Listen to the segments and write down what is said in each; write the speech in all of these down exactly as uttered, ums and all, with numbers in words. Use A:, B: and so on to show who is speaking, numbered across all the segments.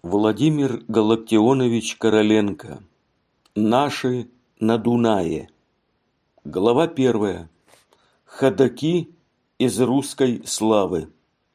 A: Владимир Галактионович Короленко. Наши на Дунае. Глава первая. Ходаки из русской славы.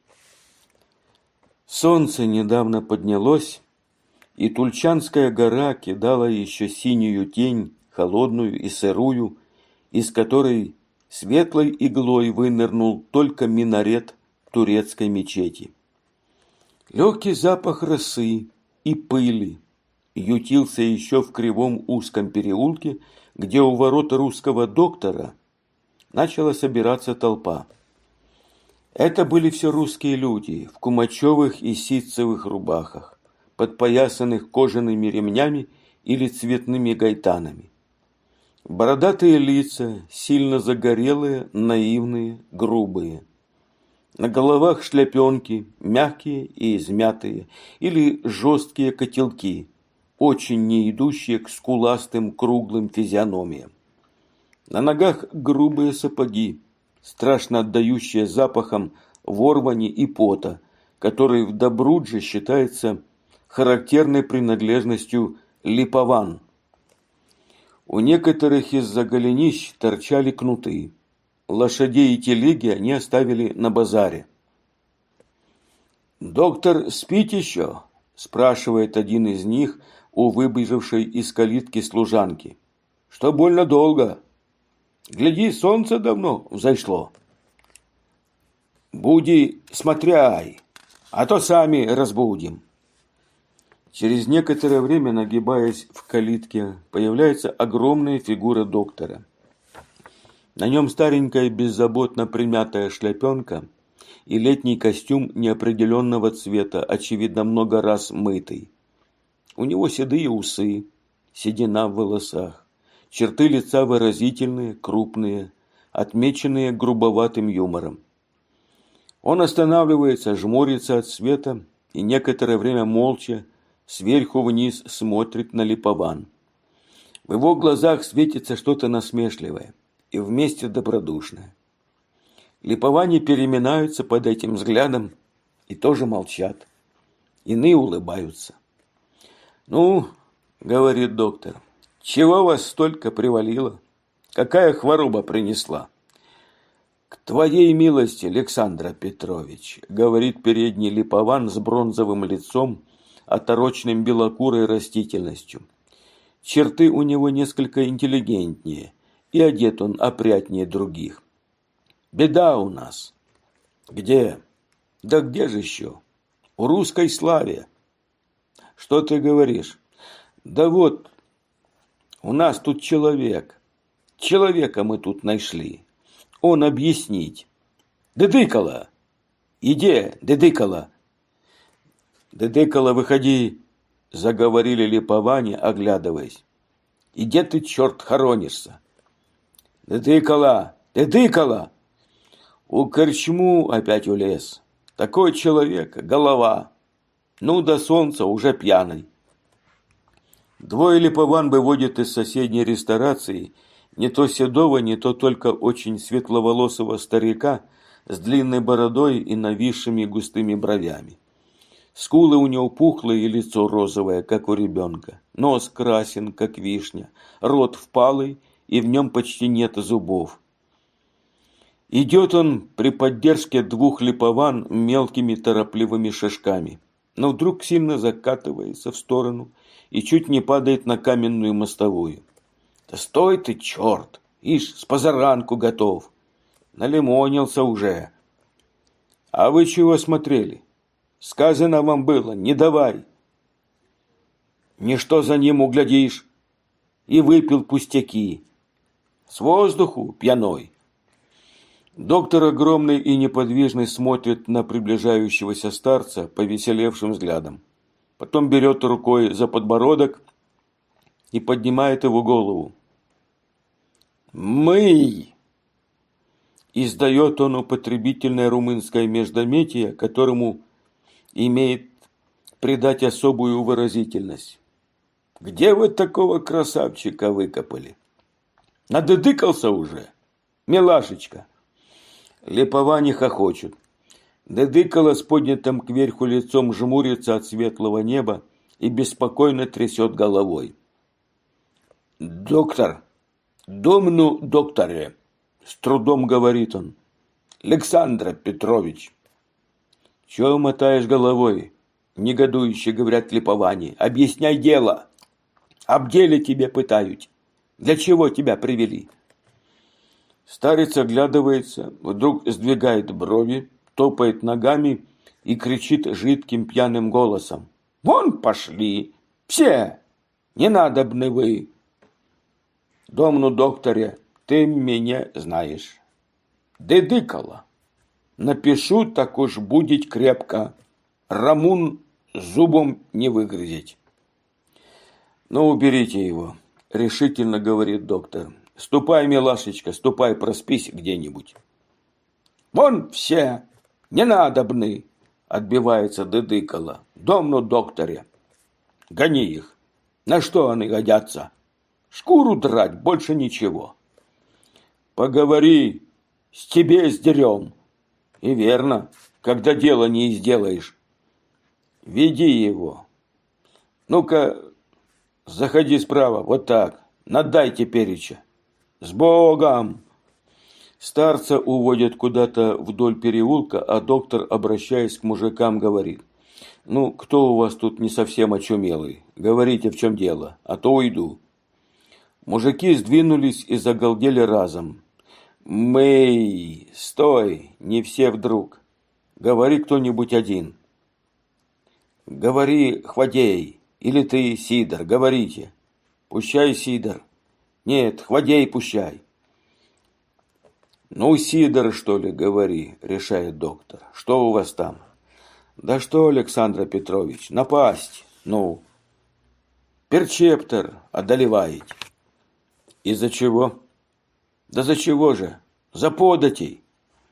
A: Солнце недавно поднялось, и Тульчанская гора кидала еще синюю тень, холодную и сырую, из которой светлой иглой вынырнул только минарет турецкой мечети. Легкий запах росы и пыли ютился еще в кривом узком переулке, где у ворот русского доктора начала собираться толпа. Это были все русские люди в кумачевых и ситцевых рубахах, подпоясанных кожаными ремнями или цветными гайтанами. Бородатые лица, сильно загорелые, наивные, грубые. На головах шляпенки, мягкие и измятые, или жесткие котелки, очень не идущие к скуластым круглым физиономиям. На ногах грубые сапоги, страшно отдающие запахом ворвани и пота, который в Добрудже считается характерной принадлежностью липован. У некоторых из-за голенищ торчали кнуты. Лошадей и телеги они оставили на базаре. «Доктор спит еще?» – спрашивает один из них у выбежавшей из калитки служанки. «Что больно долго? Гляди, солнце давно взошло». «Буди, смотряй, а то сами разбудим». Через некоторое время, нагибаясь в калитке, появляется огромная фигура доктора. На нем старенькая беззаботно примятая шляпенка и летний костюм неопределенного цвета, очевидно, много раз мытый. У него седые усы, седина в волосах, черты лица выразительные, крупные, отмеченные грубоватым юмором. Он останавливается, жмурится от света и некоторое время молча сверху вниз смотрит на липован. В его глазах светится что-то насмешливое и вместе добродушное. Липоване переминаются под этим взглядом и тоже молчат. Иные улыбаются. «Ну, — говорит доктор, — чего вас столько привалило? Какая хвороба принесла?» «К твоей милости, Александр Петрович, — говорит передний липован с бронзовым лицом, отороченным белокурой растительностью. Черты у него несколько интеллигентнее, и одет он опрятнее других. Беда у нас». «Где?» «Да где же еще? У русской славе». «Что ты говоришь?» «Да вот, у нас тут человек. Человека мы тут нашли. Он объяснить». «Дедыкало! Иди, Дедыкало!» «Дедыкало, выходи!» – заговорили липоване, оглядываясь. «И где ты, черт, хоронишься?» «Дедыкало! Дедыкало!» «У корчму опять улез. Такой человек, голова. Ну, до солнца уже пьяный». Двое липован выводят из соседней ресторации не то седого, не то только очень светловолосого старика с длинной бородой и нависшими густыми бровями. Скулы у него пухлые и лицо розовое, как у ребенка. Нос красен, как вишня. Рот впалый, и в нем почти нет зубов. Идет он при поддержке двух липован мелкими торопливыми шажками. Но вдруг сильно закатывается в сторону и чуть не падает на каменную мостовую. «Да стой ты, черт! Ишь, с позаранку готов! Налимонился уже!» «А вы чего смотрели? Сказано вам было, не давай!» «Ничто за ним углядишь!» И выпил пустяки. С воздуху пьяной. Доктор, огромный и неподвижный, смотрит на приближающегося старца повеселевшим взглядом. Потом берет рукой за подбородок и поднимает его голову. «Мый!» Издает он употребительное румынское междометие, которому имеет придать особую выразительность. «Где вы такого красавчика выкопали? Надыдыкался уже, милашечка?» Липоване хохочут. Дедыкало с поднятым кверху лицом жмурится от светлого неба и беспокойно трясет головой. «Доктор, домну докторе!» — с трудом говорит он. «Александр Петрович!» «Чего мотаешь головой?» — негодующе говорят липоване. «Объясняй дело! Об деле тебе пытают. Для чего тебя привели?» Старец оглядывается, вдруг сдвигает брови, топает ногами и кричит жидким пьяным голосом. «Вон пошли! Все! Не надобны вы! Домну докторе, ты меня знаешь. Дедыкало. Напишу, так уж будет крепко. Рамун зубом не выгрызеть». «Ну, уберите его», — решительно говорит доктор. «Ступай, милашечка, ступай, проспись где-нибудь». «Вон все! Не надобны!» — отбивается Дедыкало. «Домну докторе. Гони их. На что они годятся? Шкуру драть, больше ничего. Поговори, с тебе сдерем». И верно, когда дело не сделаешь. Веди его. Ну-ка, заходи справа, вот так. Надай тепереча. С Богом! Старца уводят куда-то вдоль переулка, а доктор, обращаясь к мужикам, говорит. «Ну, кто у вас тут не совсем очумелый? Говорите, в чем дело, а то уйду». Мужики сдвинулись и загалдели разом. «Мэй, стой, не все вдруг. Говори кто-нибудь один». «Говори, Хвадей, или ты, Сидор, говорите». «Пущай, Сидор». «Нет, Хвадей пущай». «Ну, Сидор, что ли, говори», решает доктор. «Что у вас там?» «Да что, Александр Петрович, напасть, ну». «Перчептор одолеваете». «Из-за чего?» «Да за чего же? За податей».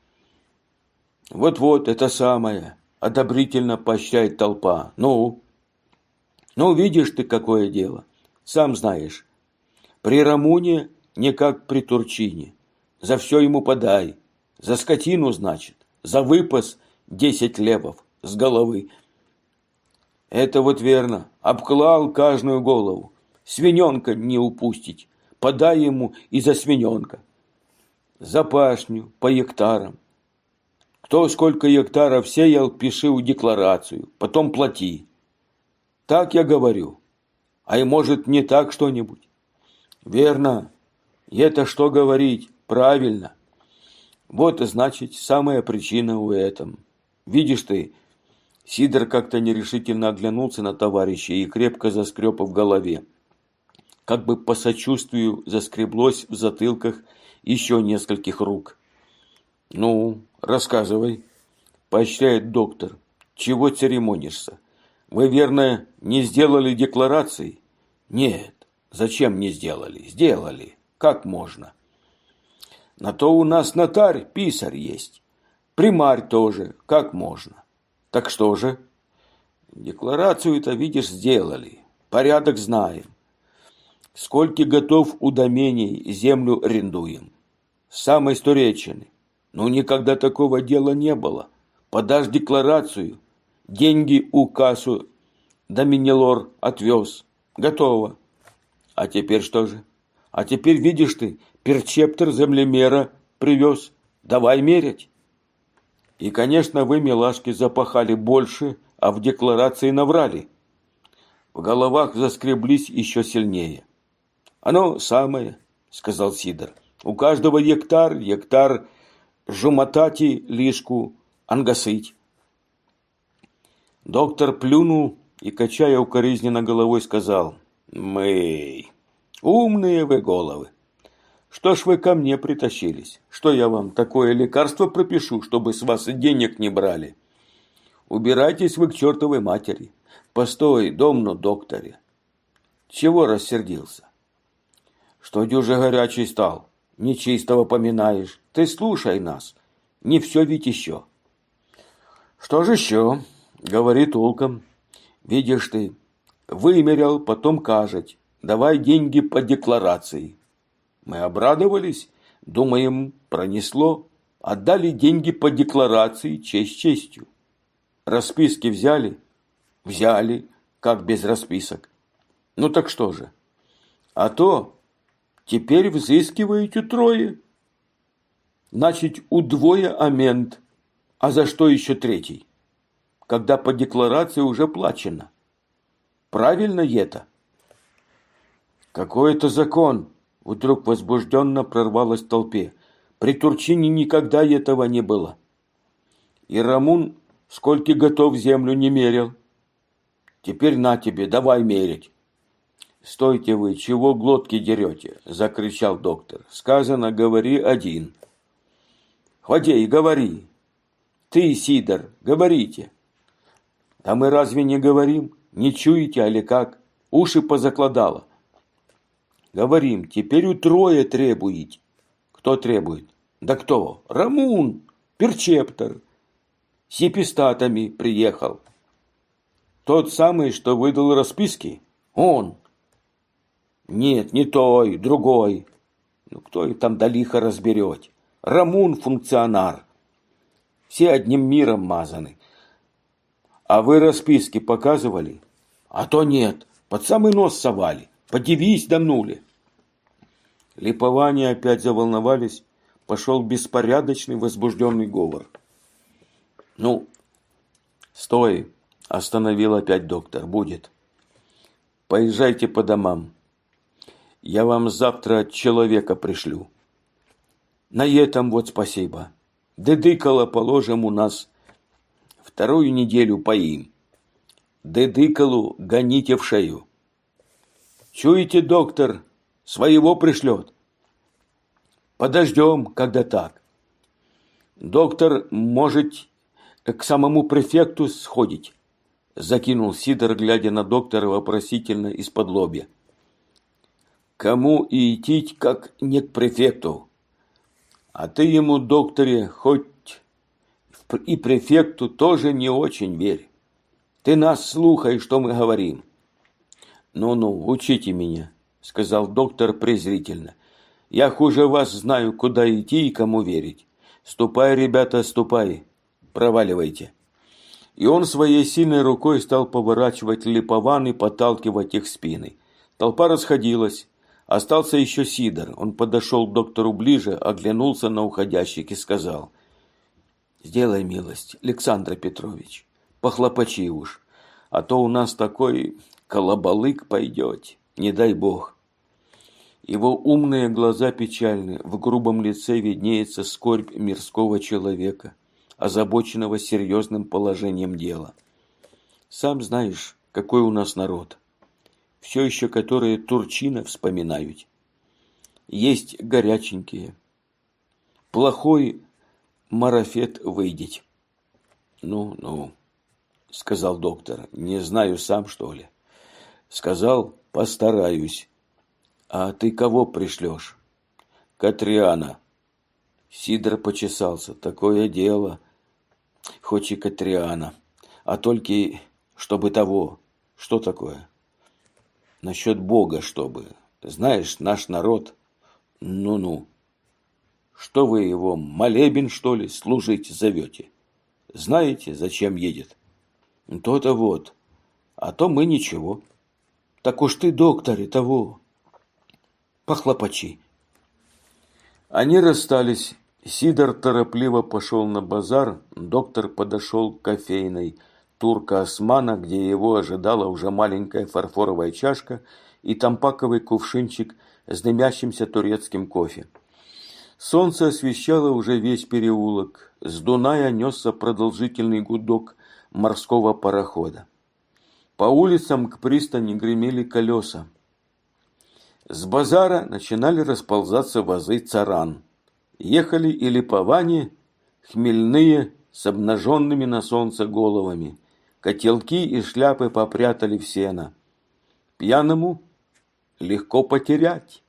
A: «Вот-вот, это самое», одобрительно поощряет толпа. «Ну?» «Ну, видишь ты, какое дело. Сам знаешь. При Рамуне не как при Турчине. За все ему подай. За скотину, значит. За выпас десять левов с головы». «Это вот верно. Обклал каждую голову. Свиненка не упустить. Подай ему и за свиненка. За пашню, по гектарам. Кто сколько гектаров сеял, пиши в декларацию, потом плати. Так я говорю. А и может не так что-нибудь?» «Верно. И это что говорить? Правильно. Вот, значит, самая причина в этом. Видишь ты». Сидор как-то нерешительно оглянулся на товарища и крепко заскреб в голове. Как бы по сочувствию заскреблось в затылках еще нескольких рук. «Ну, рассказывай», – поощряет доктор. «Чего церемонишься? Вы, верно, не сделали декларации?» «Нет. Зачем не сделали? Сделали. Как можно?» «На то у нас нотарь, писарь есть. Примарь тоже. Как можно?» «Так что же?» «Декларацию-то, видишь, сделали. Порядок знаем. Сколько готов у домений землю арендуем. С самой Сторечины. Ну, никогда такого дела не было. Подашь декларацию, деньги у кассу доменилор отвез. Готово. А теперь что же? А теперь, видишь ты, перчептор землемера привез. Давай мерять». И, конечно, вы, милашки, запахали больше, а в декларации наврали. В головах заскреблись еще сильнее. «Оно самое», — сказал Сидор. «У каждого гектар, гектар жумотати лишку ангасыть». Доктор плюнул и, качая укоризненно головой, сказал: «Мэй, умные вы головы. Что ж вы ко мне притащились? Что я вам такое лекарство пропишу, чтобы с вас и денег не брали? Убирайтесь вы к чертовой матери. Постой, домну докторе». Чего рассердился? Что дюже горячий стал? Нечистого поминаешь. Ты слушай нас. Не все ведь еще. Что же еще? Говори толком. Видишь ты, вымерял, потом кажет. Давай деньги по декларации. Мы обрадовались, думаем, пронесло. Отдали деньги по декларации, честь честью. Расписки взяли? Взяли, как без расписок. Ну так что же? А то теперь взыскиваете трое. Значит, удвое амент. А за что еще третий? Когда по декларации уже плачено. Правильно это? Какой это закон? Вдруг возбужденно прорвалось в толпе. При Турчине никогда этого не было. И Рамун сколько готов землю не мерил. Теперь на тебе, давай мерить. Стойте вы, чего глотки дерете? Закричал доктор. Сказано, говори один. Хватей, говори. Ты, Сидор, говорите. А мы разве не говорим? Не чуете, али как? Уши позакладало. Говорим, теперь утрое требуете. Кто требует? Да кто? Рамун, перчептор. С епистатами приехал. Тот самый, что выдал расписки? Он. Нет, не той, другой. Ну, кто их там до лиха разберете? Рамун функционар. Все одним миром мазаны. А вы расписки показывали? А то нет, под самый нос совали. Подивись, дамнули. Липования опять заволновались. Пошел беспорядочный возбужденный говор. Ну, стой, остановил опять доктор. Будет. Поезжайте по домам. Я вам завтра человека пришлю. На этом вот спасибо. Дедыкало положим у нас. Вторую неделю поим. Дедыкалу гоните в шею. Чуете, доктор, своего пришлет. Подождем, когда так. Доктор может к самому префекту сходить, закинул Сидор, глядя на доктора вопросительно из-под лобья. Кому и идти, как не к префекту? А ты ему, докторе, хоть и префекту тоже не очень верь. Ты нас слухай, что мы говорим. Ну-ну, учите меня, сказал доктор презрительно. Я хуже вас знаю, куда идти и кому верить. Ступай, ребята, ступай. Проваливайте. И он своей сильной рукой стал поворачивать липован и подталкивать их спины. Толпа расходилась. Остался еще Сидор. Он подошел к доктору ближе, оглянулся на уходящих и сказал: «Сделай милость, Александр Петрович, похлопочи уж, а то у нас такой колобалык пойдет, не дай бог». Его умные глаза печальны, в грубом лице виднеется скорбь мирского человека, озабоченного серьезным положением дела. Сам знаешь, какой у нас народ. Все еще которые Турчина вспоминают. Есть горяченькие. Плохой марафет выйдет. Ну, ну, сказал доктор, не знаю сам, что ли. Сказал, постараюсь. А ты кого пришлешь? Катриана. Сидор почесался. Такое дело. Хоть и Катриана. А только чтобы того. Что такое? Насчет Бога, чтобы. Знаешь, наш народ. Ну-ну. Что вы его, молебен, что ли, служить зовете? Знаете, зачем едет? То-то вот. А то мы ничего. Так уж ты, доктор, и того. Похлопочи. Они расстались. Сидор торопливо пошел на базар. Доктор подошел к кофейной турка Османа, где его ожидала уже маленькая фарфоровая чашка и тампаковый кувшинчик с дымящимся турецким кофе. Солнце освещало уже весь переулок. С Дуная несся продолжительный гудок морского парохода. По улицам к пристани гремели колеса. С базара начинали расползаться вазы царан. Ехали и липоване, хмельные, с обнаженными на солнце головами. Котелки и шляпы попрятали в сено. Пьяному легко потерять.